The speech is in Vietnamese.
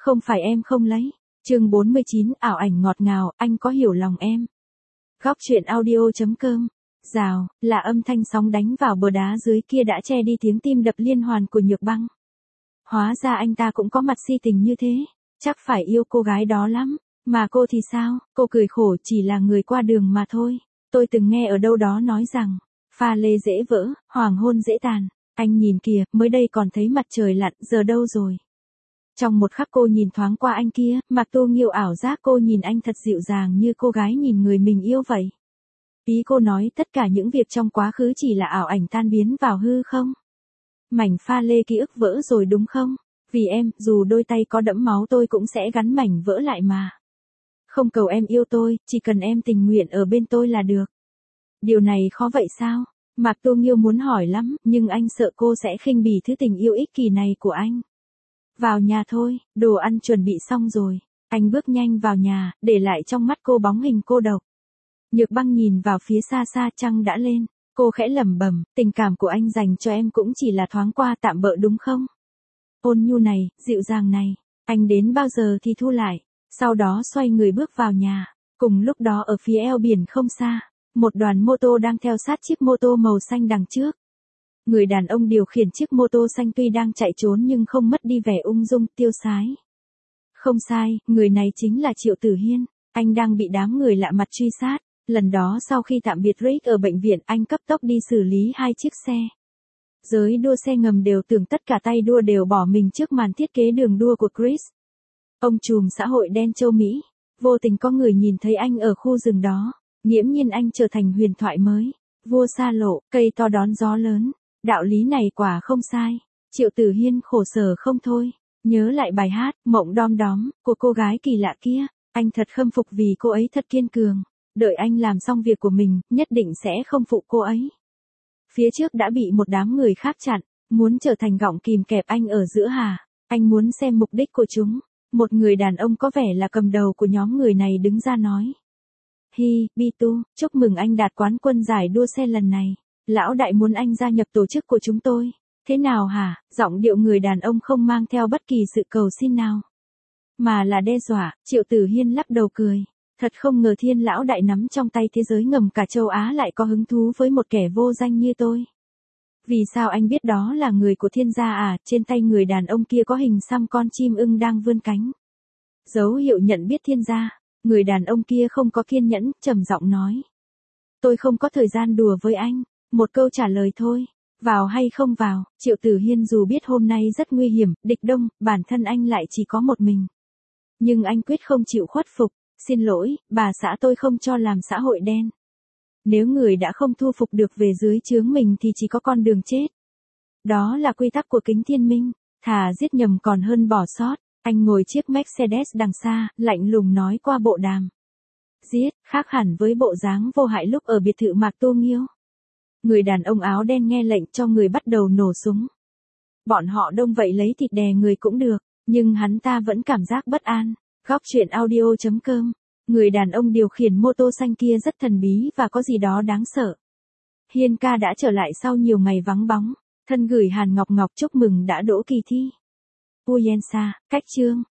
Không phải em không lấy. Chương 49, ảo ảnh ngọt ngào, anh có hiểu lòng em. Góc truyện audio.com. Rào, là âm thanh sóng đánh vào bờ đá dưới kia đã che đi tiếng tim đập liên hoàn của Nhược Băng. Hóa ra anh ta cũng có mặt si tình như thế, chắc phải yêu cô gái đó lắm. Mà cô thì sao? Cô cười khổ, chỉ là người qua đường mà thôi. Tôi từng nghe ở đâu đó nói rằng, pha lê dễ vỡ, hoàng hôn dễ tàn. Anh nhìn kìa, mới đây còn thấy mặt trời lặn, giờ đâu rồi? Trong một khắc cô nhìn thoáng qua anh kia, Mạc Tu Nghiêu ảo giác cô nhìn anh thật dịu dàng như cô gái nhìn người mình yêu vậy. Ý cô nói tất cả những việc trong quá khứ chỉ là ảo ảnh tan biến vào hư không? Mảnh pha lê ký ức vỡ rồi đúng không? Vì em, dù đôi tay có đẫm máu tôi cũng sẽ gắn mảnh vỡ lại mà. Không cầu em yêu tôi, chỉ cần em tình nguyện ở bên tôi là được. Điều này khó vậy sao? Mạc Tu Nghiêu muốn hỏi lắm, nhưng anh sợ cô sẽ khinh bỉ thứ tình yêu ích kỷ này của anh. Vào nhà thôi, đồ ăn chuẩn bị xong rồi. Anh bước nhanh vào nhà, để lại trong mắt cô bóng hình cô độc. Nhược Băng nhìn vào phía xa xa, trăng đã lên. Cô khẽ lẩm bẩm, tình cảm của anh dành cho em cũng chỉ là thoáng qua tạm bợ đúng không? Ôn nhu này, dịu dàng này, anh đến bao giờ thì thu lại. Sau đó xoay người bước vào nhà. Cùng lúc đó ở phía eo biển không xa, một đoàn mô tô đang theo sát chiếc mô tô màu xanh đằng trước. Người đàn ông điều khiển chiếc mô tô xanh tuy đang chạy trốn nhưng không mất đi vẻ ung dung, tiêu sái. Không sai, người này chính là Triệu Tử Hiên. Anh đang bị đám người lạ mặt truy sát. Lần đó sau khi tạm biệt Rick ở bệnh viện, anh cấp tốc đi xử lý 2 chiếc xe. Giới đua xe ngầm đều tưởng tất cả tay đua đều bỏ mình trước màn thiết kế đường đua của Chris. Ông trùm xã hội đen châu Mỹ. Vô tình có người nhìn thấy anh ở khu rừng đó. Nghiễm nhiên anh trở thành huyền thoại mới. Vua xa lộ, cây to đón gió lớn. Đạo lý này quả không sai. Triệu Tử Hiên khổ sở không thôi. Nhớ lại bài hát, Mộng Đom Đóm, của cô gái kỳ lạ kia. Anh thật khâm phục vì cô ấy thật kiên cường. Đợi anh làm xong việc của mình, nhất định sẽ không phụ cô ấy. Phía trước đã bị một đám người khác chặn, muốn trở thành gọng kìm kẹp anh ở giữa hà. Anh muốn xem mục đích của chúng. Một người đàn ông có vẻ là cầm đầu của nhóm người này đứng ra nói. Hi, Bitu, chúc mừng anh đạt quán quân giải đua xe lần này. Lão đại muốn anh gia nhập tổ chức của chúng tôi. Thế nào hả? Giọng điệu người đàn ông không mang theo bất kỳ sự cầu xin nào. Mà là đe dọa. Triệu Tử Hiên lắc đầu cười. Thật không ngờ Thiên lão đại nắm trong tay thế giới ngầm cả châu Á lại có hứng thú với một kẻ vô danh như tôi. Vì sao anh biết đó là người của Thiên gia à? Trên tay người đàn ông kia có hình xăm con chim ưng đang vươn cánh. Dấu hiệu nhận biết Thiên gia. Người đàn ông kia không có kiên nhẫn, trầm giọng nói. Tôi không có thời gian đùa với anh. Một câu trả lời thôi. Vào hay không vào? Triệu Tử Hiên dù biết hôm nay rất nguy hiểm, địch đông, bản thân anh lại chỉ có một mình. Nhưng anh quyết không chịu khuất phục. Xin lỗi, bà xã tôi không cho làm xã hội đen. Nếu người đã không thu phục được về dưới trướng mình thì chỉ có con đường chết. Đó là quy tắc của Kính Thiên Minh. Thà giết nhầm còn hơn bỏ sót. Anh ngồi chiếc Mercedes đằng xa, lạnh lùng nói qua bộ đàm. Giết, khác hẳn với bộ dáng vô hại lúc ở biệt thự Mạc Tu Nghiêu. Người đàn ông áo đen nghe lệnh cho người bắt đầu nổ súng. Bọn họ đông vậy lấy thịt đè người cũng được, nhưng hắn ta vẫn cảm giác bất an. Góc truyện audio.com. Người đàn ông điều khiển mô tô xanh kia rất thần bí và có gì đó đáng sợ. Hiên ca đã trở lại sau nhiều ngày vắng bóng. Thân gửi Hàn Ngọc Ngọc chúc mừng đã đỗ kỳ thi. Uyensa, cách chương.